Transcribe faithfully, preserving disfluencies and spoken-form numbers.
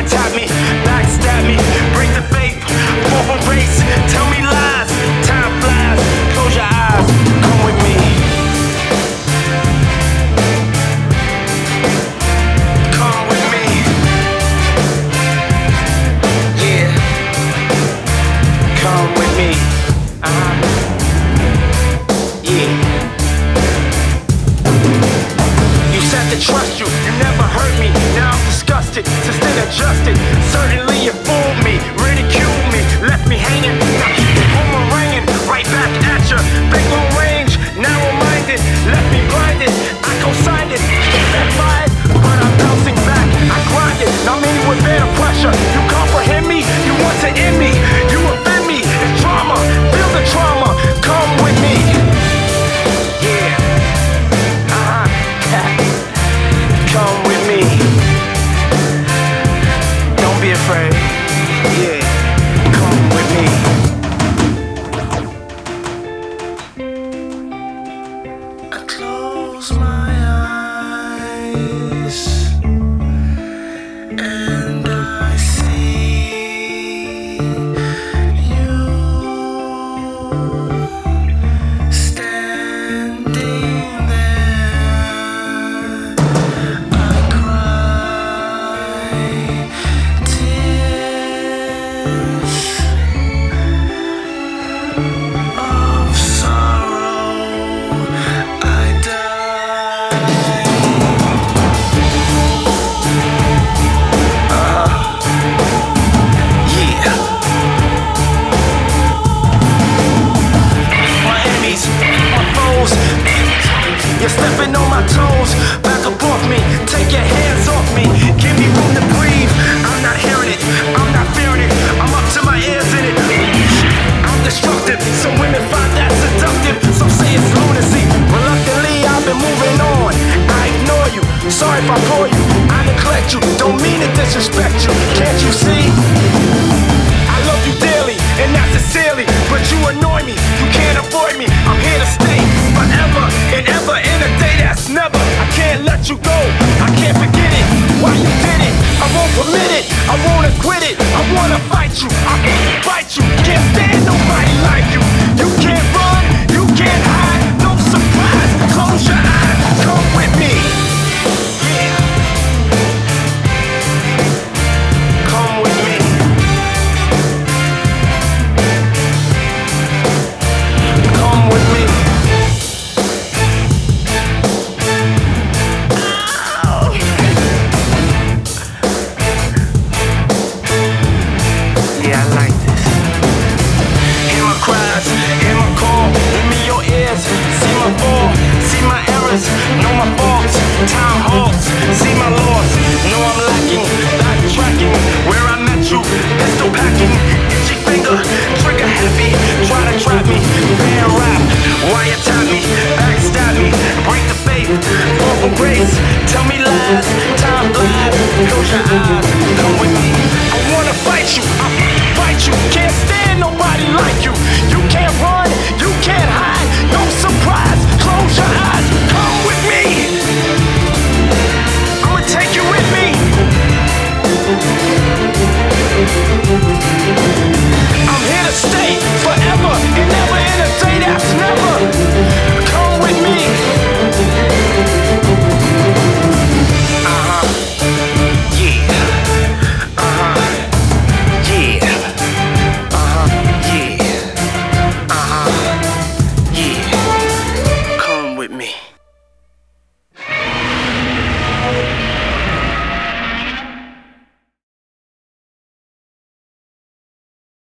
you taught me, backstab me, break the faith, fall from grace, tell me lies, time flies, close your eyes, come with me. Come with me. Yeah. Come with me. Uh-huh. Yeah. You said to trust you, you never hurt me. Now I'm disgusted, sustained adjusted. Certainly you fooled me, ridiculed me, left me hanging. Now keep the boomeranging right back at ya. Big long range, narrow-minded, left me blinded. I co-signed it, that fired, but I'm bouncing back. I grind it, now many would bear the pressure. You comprehend me, you want to end me, you offend me. It's drama, feel the trauma. Come with me. Yeah. Uh-huh. Come with me. Don't be afraid. Yeah. Come with me. I close my eyes and I see you standing there. I cry tears of sorrow. I die. Yeah. My enemies, my foes, you're stepping on my toes. Back up off me, take your hands off me. Give me room to breathe. I'm not hearing it, I'm not fearing it. I'm up to my ears in it. I'm destructive, some women find that seductive. Some say it's lunacy. Reluctantly, I've been moving on. I ignore you, sorry if I bore you. I neglect you, don't mean to disrespect you. Can't you see? I love you dearly, and not sincerely, but you annoy me, you can't avoid me. I'm here to stay forever and ever in a day that's never. I can't let you go, I can't forget it. Why you did it, I won't permit it. I wanna quit it, I wanna fight you. I can't fight you, can't stand nobody like you. You can't run, you can't hide, no surprise. Close your eyes, come with me. Yeah. Come with me. Come with me. Ow. Yeah, I like this. Hear my cries, hear my call. Give me your ears. See my fall, see my errors, know my faults. Time halts, see my loss. Know I'm lacking, backtracking. Where I met you, pistol packing. Itchy finger, trigger happy. Try to trap me, fan rap. Why you tap me, backstab me, break the faith, fall from grace. Tell me lies, time flies. Close your eyes,